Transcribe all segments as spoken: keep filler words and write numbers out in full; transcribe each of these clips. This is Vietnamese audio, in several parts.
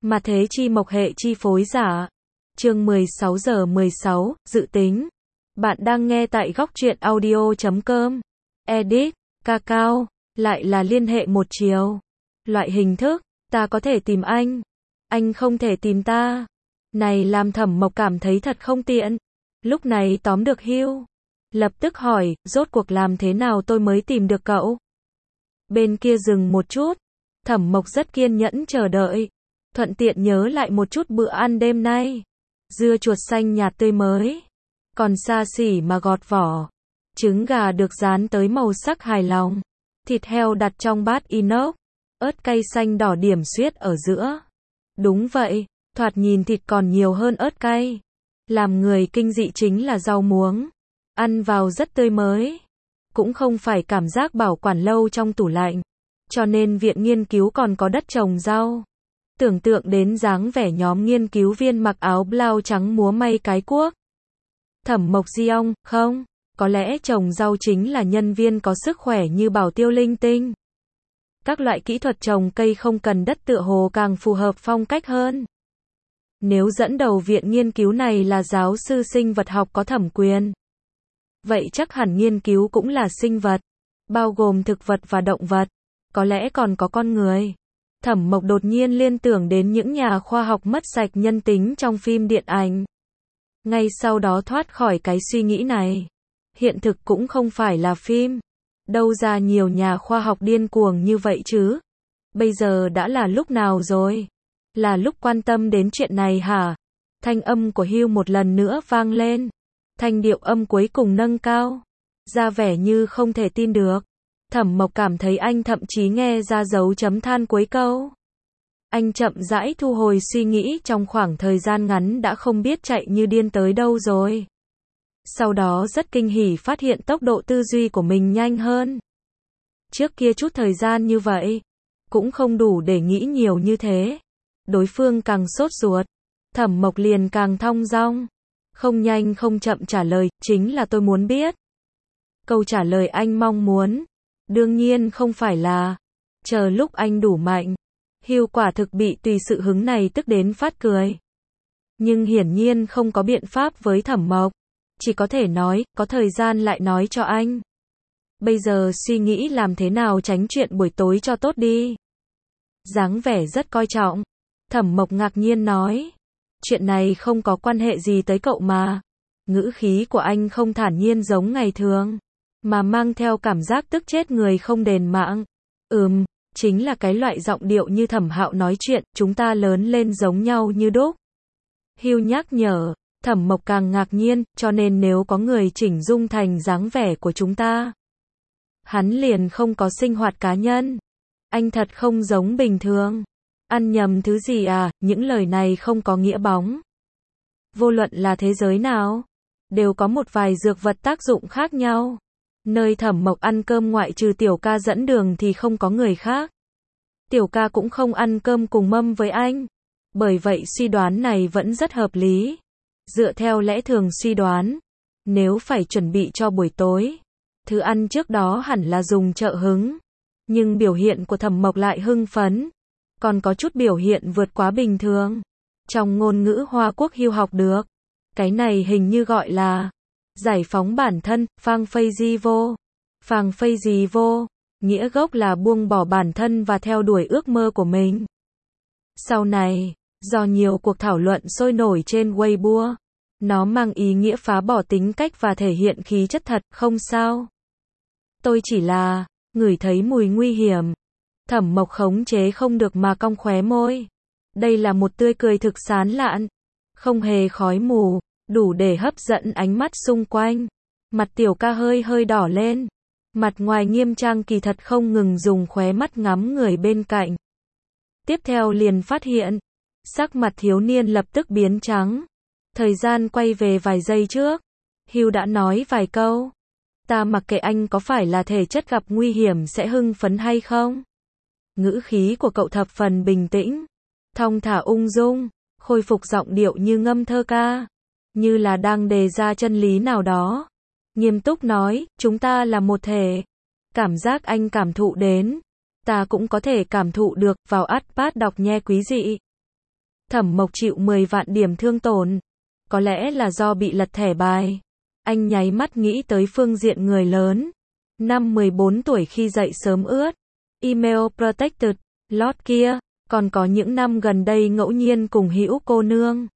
Mà thế chi mộc hệ chi phối giả. Chương mười sáu giờ mười sáu, dự tính. Bạn đang nghe tại góc truyện audio chấm com. Edit, Cacao, lại là liên hệ một chiều. Loại hình thức, ta có thể tìm anh, anh không thể tìm ta. Này làm Thẩm Mộc cảm thấy thật không tiện. Lúc này tóm được Hugh, lập tức hỏi, rốt cuộc làm thế nào tôi mới tìm được cậu? Bên kia dừng một chút, Thẩm Mộc rất kiên nhẫn chờ đợi, thuận tiện nhớ lại một chút bữa ăn đêm nay. Dưa chuột xanh nhạt tươi mới, còn xa xỉ mà gọt vỏ. Trứng gà được rán tới màu sắc hài lòng. Thịt heo đặt trong bát inox, ớt cay xanh đỏ điểm xuyết ở giữa. Đúng vậy, thoạt nhìn thịt còn nhiều hơn ớt cay. Làm người kinh dị chính là rau muống. Ăn vào rất tươi mới. Cũng không phải cảm giác bảo quản lâu trong tủ lạnh. Cho nên viện nghiên cứu còn có đất trồng rau. Tưởng tượng đến dáng vẻ nhóm nghiên cứu viên mặc áo blau trắng múa may cái cuốc. Thẩm Mộc Diong, không, có lẽ trồng rau chính là nhân viên có sức khỏe như bảo tiêu linh tinh. Các loại kỹ thuật trồng cây không cần đất tựa hồ càng phù hợp phong cách hơn. Nếu dẫn đầu viện nghiên cứu này là giáo sư sinh vật học có thẩm quyền, vậy chắc hẳn nghiên cứu cũng là sinh vật, bao gồm thực vật và động vật, có lẽ còn có con người. Thẩm Mộc đột nhiên liên tưởng đến những nhà khoa học mất sạch nhân tính trong phim điện ảnh. Ngay sau đó thoát khỏi cái suy nghĩ này. Hiện thực cũng không phải là phim. Đâu ra nhiều nhà khoa học điên cuồng như vậy chứ? Bây giờ đã là lúc nào rồi? Là lúc quan tâm đến chuyện này hả? Thanh âm của Hugh một lần nữa vang lên. Thanh điệu âm cuối cùng nâng cao, ra vẻ như không thể tin được. Thẩm Mộc cảm thấy anh thậm chí nghe ra dấu chấm than cuối câu. Anh chậm rãi thu hồi suy nghĩ, trong khoảng thời gian ngắn đã không biết chạy như điên tới đâu rồi. Sau đó rất kinh hỉ phát hiện tốc độ tư duy của mình nhanh hơn. Trước kia chút thời gian như vậy, cũng không đủ để nghĩ nhiều như thế. Đối phương càng sốt ruột, Thẩm Mộc liền càng thong dong. Không nhanh không chậm trả lời, chính là tôi muốn biết. Câu trả lời anh mong muốn, đương nhiên không phải là, chờ lúc anh đủ mạnh. Hugh quả thực bị tùy sự hứng này tức đến phát cười. Nhưng hiển nhiên không có biện pháp với Thẩm Mộc. Chỉ có thể nói, có thời gian lại nói cho anh. Bây giờ suy nghĩ làm thế nào tránh chuyện buổi tối cho tốt đi. Dáng vẻ rất coi trọng. Thẩm Mộc ngạc nhiên nói. Chuyện này không có quan hệ gì tới cậu mà. Ngữ khí của anh không thản nhiên giống ngày thường, mà mang theo cảm giác tức chết người không đền mạng. Ừm, chính là cái loại giọng điệu như Thẩm Hạo nói chuyện, chúng ta lớn lên giống nhau như đúc. Hugh nhắc nhở. Thẩm Mộc càng ngạc nhiên, cho nên nếu có người chỉnh dung thành dáng vẻ của chúng ta, hắn liền không có sinh hoạt cá nhân. Anh thật không giống bình thường. Ăn nhầm thứ gì à, những lời này không có nghĩa bóng. Vô luận là thế giới nào, đều có một vài dược vật tác dụng khác nhau. Nơi Thẩm Mộc ăn cơm ngoại trừ Tiểu Ca dẫn đường thì không có người khác. Tiểu Ca cũng không ăn cơm cùng mâm với anh. Bởi vậy suy đoán này vẫn rất hợp lý. Dựa theo lẽ thường suy đoán, nếu phải chuẩn bị cho buổi tối, thứ ăn trước đó hẳn là dùng trợ hứng. Nhưng biểu hiện của Thẩm Mộc lại hưng phấn, còn có chút biểu hiện vượt quá bình thường. Trong ngôn ngữ Hoa Quốc Hugh học được, cái này hình như gọi là giải phóng bản thân, phang phây di vô. Phang phây di vô, nghĩa gốc là buông bỏ bản thân và theo đuổi ước mơ của mình. Sau này, do nhiều cuộc thảo luận sôi nổi trên Weibo, nó mang ý nghĩa phá bỏ tính cách và thể hiện khí chất thật, không sao. Tôi chỉ là, ngửi thấy mùi nguy hiểm. Thẩm Mộc khống chế không được mà cong khóe môi. Đây là một tươi cười thực sán lạn, không hề khói mù, đủ để hấp dẫn ánh mắt xung quanh. Mặt Tiểu Ca hơi hơi đỏ lên. Mặt ngoài nghiêm trang kỳ thật không ngừng dùng khóe mắt ngắm người bên cạnh. Tiếp theo liền phát hiện, sắc mặt thiếu niên lập tức biến trắng. Thời gian quay về vài giây trước, Hugh đã nói vài câu. Ta mặc kệ anh có phải là thể chất gặp nguy hiểm sẽ hưng phấn hay không. Ngữ khí của cậu thập phần bình tĩnh, thong thả ung dung, khôi phục giọng điệu như ngâm thơ ca, như là đang đề ra chân lý nào đó. Nghiêm túc nói, chúng ta là một thể. Cảm giác anh cảm thụ đến, ta cũng có thể cảm thụ được, vào Wattpad đọc nghe quý dị. Thẩm Mộc chịu mười vạn điểm thương tổn. Có lẽ là do bị lật thẻ bài. Anh nháy mắt nghĩ tới phương diện người lớn. Năm mười bốn tuổi khi dậy sớm ướt. Email protected. Lót kia. Còn có những năm gần đây ngẫu nhiên cùng hữu cô nương.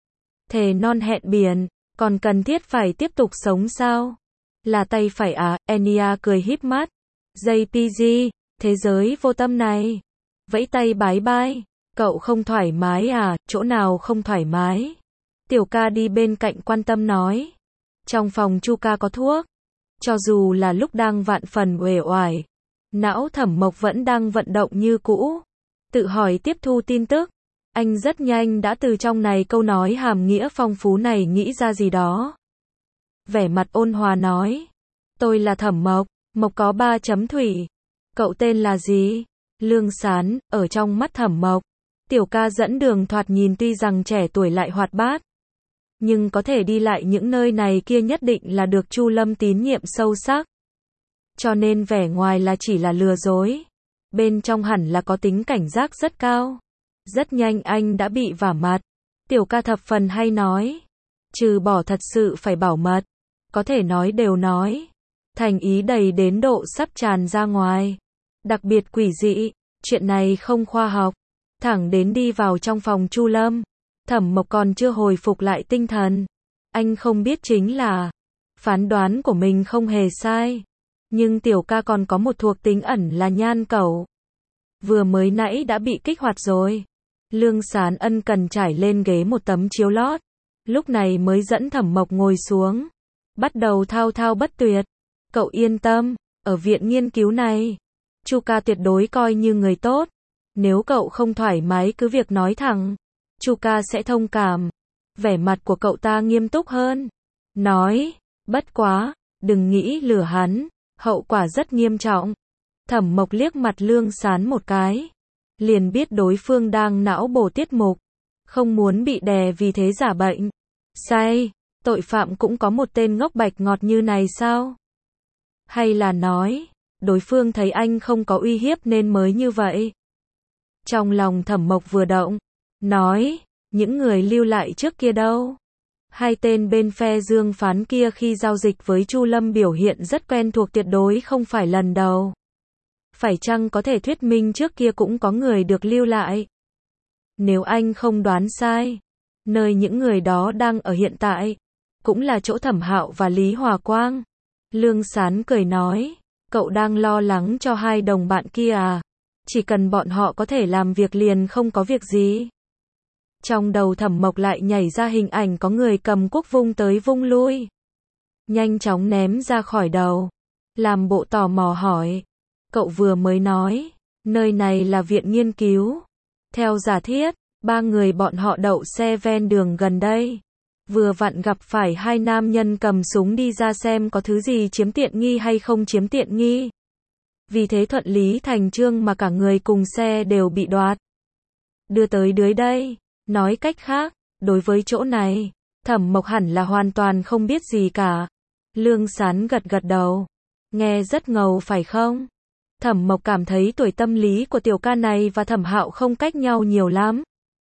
Thề non hẹn biển. Còn cần thiết phải tiếp tục sống sao? Là tay phải à? Enya cười híp mắt. gi pê giê. Thế giới vô tâm này. Vẫy tay bái bai. Cậu không thoải mái à? Chỗ nào không thoải mái? Tiểu ca đi bên cạnh quan tâm nói. Trong phòng Chu ca có thuốc. Cho dù là lúc đang vạn phần uể oải, não Thẩm Mộc vẫn đang vận động như cũ. Tự hỏi tiếp thu tin tức. Anh rất nhanh đã từ trong này câu nói hàm nghĩa phong phú này nghĩ ra gì đó. Vẻ mặt ôn hòa nói. Tôi là Thẩm Mộc. Mộc có ba chấm thủy. Cậu tên là gì? Lương Sán. Ở trong mắt Thẩm Mộc, tiểu ca dẫn đường thoạt nhìn tuy rằng trẻ tuổi lại hoạt bát, nhưng có thể đi lại những nơi này kia nhất định là được Chu Lâm tín nhiệm sâu sắc. Cho nên vẻ ngoài là chỉ là lừa dối, bên trong hẳn là có tính cảnh giác rất cao. Rất nhanh anh đã bị vả mặt. Tiểu ca thập phần hay nói. Trừ bỏ thật sự phải bảo mật, có thể nói đều nói. Thành ý đầy đến độ sắp tràn ra ngoài. Đặc biệt quỷ dị, chuyện này không khoa học. Thẳng đến đi vào trong phòng Chu Lâm, Thẩm Mộc còn chưa hồi phục lại tinh thần. Anh không biết chính là phán đoán của mình không hề sai. Nhưng tiểu ca còn có một thuộc tính ẩn là nhan cẩu. Vừa mới nãy đã bị kích hoạt rồi. Lương Sán ân cần trải lên ghế một tấm chiếu lót. Lúc này mới dẫn Thẩm Mộc ngồi xuống. Bắt đầu thao thao bất tuyệt. Cậu yên tâm, ở viện nghiên cứu này, Chu ca tuyệt đối coi như người tốt. Nếu cậu không thoải mái cứ việc nói thẳng. Chu ca sẽ thông cảm. Vẻ mặt của cậu ta nghiêm túc hơn. Nói, bất quá, đừng nghĩ lừa hắn. Hậu quả rất nghiêm trọng. Thẩm Mộc liếc mặt Lương Sán một cái. Liền biết đối phương đang não bổ tiết mục. Không muốn bị đè vì thế giả bệnh. Sai, tội phạm cũng có một tên ngốc bạch ngọt như này sao? Hay là nói, đối phương thấy anh không có uy hiếp nên mới như vậy? Trong lòng Thẩm Mộc vừa động. Nói, những người lưu lại trước kia đâu? Hai tên bên phe Dương Phán kia khi giao dịch với Chu Lâm biểu hiện rất quen thuộc, tuyệt đối không phải lần đầu. Phải chăng có thể thuyết minh trước kia cũng có người được lưu lại? Nếu anh không đoán sai, nơi những người đó đang ở hiện tại, cũng là chỗ Thẩm Hạo và Lý Hòa Quang. Lương Sán cười nói, cậu đang lo lắng cho hai đồng bạn kia à? Chỉ cần bọn họ có thể làm việc liền không có việc gì. Trong đầu Thẩm Mộc lại nhảy ra hình ảnh có người cầm cuốc vung tới vung lui. Nhanh chóng ném ra khỏi đầu. Làm bộ tò mò hỏi. Cậu vừa mới nói, nơi này là viện nghiên cứu. Theo giả thiết, ba người bọn họ đậu xe ven đường gần đây. Vừa vặn gặp phải hai nam nhân cầm súng đi ra xem có thứ gì chiếm tiện nghi hay không chiếm tiện nghi. Vì thế thuận lý thành chương mà cả người cùng xe đều bị đoạt. Đưa tới dưới đây. Nói cách khác, đối với chỗ này, Thẩm Mộc hẳn là hoàn toàn không biết gì cả. Lương Sán gật gật đầu. Nghe rất ngầu phải không? Thẩm Mộc cảm thấy tuổi tâm lý của tiểu ca này và Thẩm Hạo không cách nhau nhiều lắm.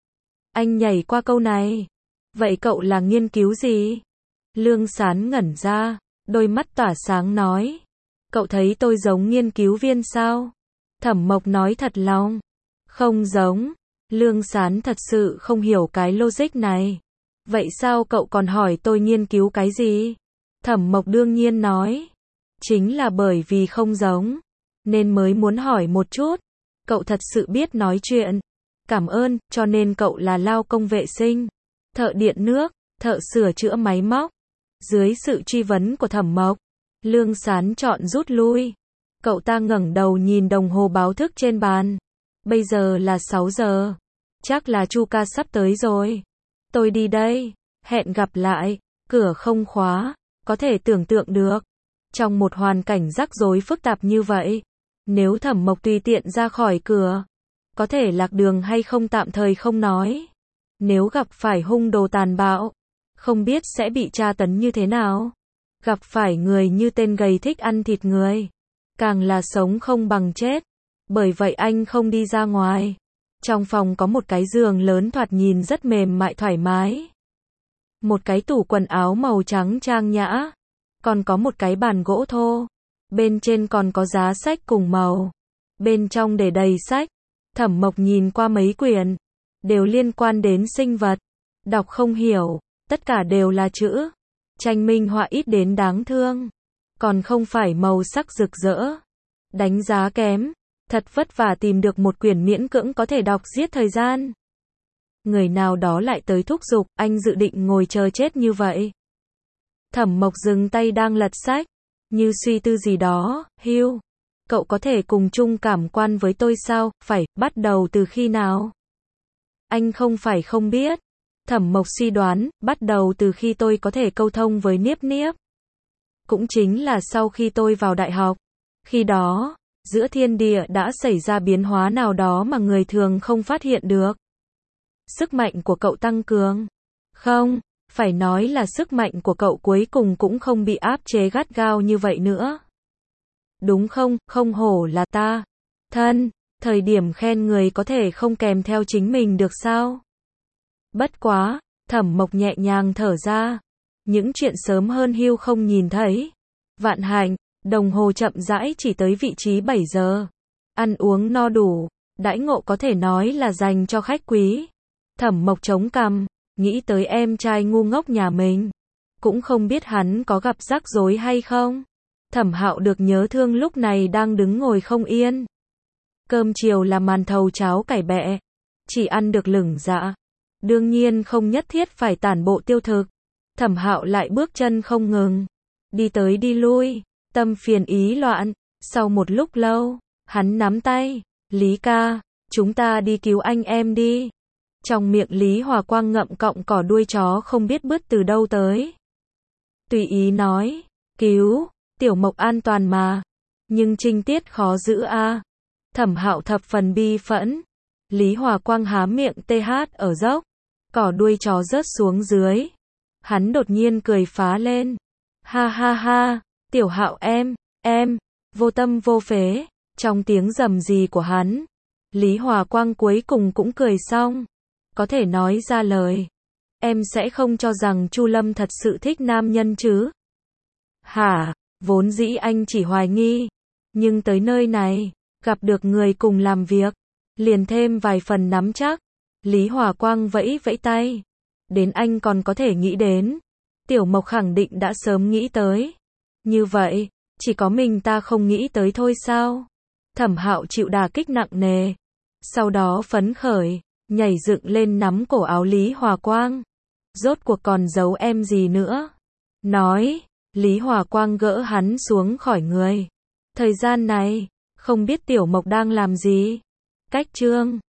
Anh nhảy qua câu này. Vậy cậu là nghiên cứu gì? Lương Sán ngẩn ra, đôi mắt tỏa sáng nói. Cậu thấy tôi giống nghiên cứu viên sao? Thẩm Mộc nói thật lòng. Không giống. Lương Sán thật sự không hiểu cái logic này. Vậy sao cậu còn hỏi tôi nghiên cứu cái gì? Thẩm Mộc đương nhiên nói. Chính là bởi vì không giống, nên mới muốn hỏi một chút. Cậu thật sự biết nói chuyện. Cảm ơn, cho nên cậu là lao công vệ sinh, thợ điện nước, thợ sửa chữa máy móc. Dưới sự truy vấn của Thẩm Mộc, Lương Sán chọn rút lui. Cậu ta ngẩng đầu nhìn đồng hồ báo thức trên bàn. Bây giờ là sáu giờ. Chắc là Chu ca sắp tới rồi. Tôi đi đây. Hẹn gặp lại. Cửa không khóa. Có thể tưởng tượng được. Trong một hoàn cảnh rắc rối phức tạp như vậy, nếu Thẩm Mộc tùy tiện ra khỏi cửa, có thể lạc đường hay không tạm thời không nói. Nếu gặp phải hung đồ tàn bạo, không biết sẽ bị tra tấn như thế nào. Gặp phải người như tên gầy thích ăn thịt người, càng là sống không bằng chết. Bởi vậy anh không đi ra ngoài. Trong phòng có một cái giường lớn thoạt nhìn rất mềm mại thoải mái. Một cái tủ quần áo màu trắng trang nhã. Còn có một cái bàn gỗ thô. Bên trên còn có giá sách cùng màu. Bên trong để đầy sách. Thẩm Mộc nhìn qua mấy quyển. Đều liên quan đến sinh vật. Đọc không hiểu. Tất cả đều là chữ. Tranh minh họa ít đến đáng thương. Còn không phải màu sắc rực rỡ. Đánh giá kém. Thật vất vả tìm được một quyển miễn cưỡng có thể đọc giết thời gian. Người nào đó lại tới thúc giục, anh dự định ngồi chờ chết như vậy. Thẩm Mộc dừng tay đang lật sách. Như suy tư gì đó, Hugh. Cậu có thể cùng chung cảm quan với tôi sao, phải, bắt đầu từ khi nào? Anh không phải không biết. Thẩm Mộc suy đoán, bắt đầu từ khi tôi có thể câu thông với Niếp Niếp. Cũng chính là sau khi tôi vào đại học. Khi đó, giữa thiên địa đã xảy ra biến hóa nào đó mà người thường không phát hiện được. Sức mạnh của cậu tăng cường. Không, phải nói là sức mạnh của cậu cuối cùng cũng không bị áp chế gắt gao như vậy nữa. Đúng không, không hổ là ta. Thân, thời điểm khen người có thể không kèm theo chính mình được sao? Bất quá, Thẩm Mộc nhẹ nhàng thở ra. Những chuyện sớm hơn Hugh không nhìn thấy. Vạn hạnh, đồng hồ chậm rãi chỉ tới vị trí bảy giờ. Ăn uống no đủ, đãi ngộ có thể nói là dành cho khách quý. Thẩm Mộc chống cằm, nghĩ tới em trai ngu ngốc nhà mình. Cũng không biết hắn có gặp rắc rối hay không. Thẩm Hạo được nhớ thương lúc này đang đứng ngồi không yên. Cơm chiều là màn thầu cháo cải bẹ. Chỉ ăn được lửng dạ. Đương nhiên không nhất thiết phải tản bộ tiêu thực. Thẩm Hạo lại bước chân không ngừng. Đi tới đi lui, tâm phiền ý loạn. Sau một lúc lâu, hắn nắm tay. Lý ca, chúng ta đi cứu anh em đi. Trong miệng Lý Hòa Quang ngậm cọng cỏ đuôi chó không biết bứt từ đâu tới. Tùy ý nói, cứu, Tiểu Mộc an toàn mà. Nhưng trinh tiết khó giữ a. Thẩm Hạo thập phần bi phẫn. Lý Hòa Quang há miệng th ở dốc. Cỏ đuôi chó rớt xuống dưới. Hắn đột nhiên cười phá lên. Ha ha ha, Tiểu Hạo em, em, vô tâm vô phế. Trong tiếng rầm rì của hắn, Lý Hòa Quang cuối cùng cũng cười xong. Có thể nói ra lời. Em sẽ không cho rằng Chu Lâm thật sự thích nam nhân chứ? Hả, vốn dĩ anh chỉ hoài nghi. Nhưng tới nơi này, gặp được người cùng làm việc, liền thêm vài phần nắm chắc. Lý Hòa Quang vẫy vẫy tay. Đến anh còn có thể nghĩ đến. Tiểu Mộc khẳng định đã sớm nghĩ tới. Như vậy, chỉ có mình ta không nghĩ tới thôi sao? Thẩm Hạo chịu đả kích nặng nề. Sau đó phấn khởi, nhảy dựng lên nắm cổ áo Lý Hòa Quang. Rốt cuộc còn giấu em gì nữa? Nói, Lý Hòa Quang gỡ hắn xuống khỏi người. Thời gian này, không biết Tiểu Mộc đang làm gì? Cách chương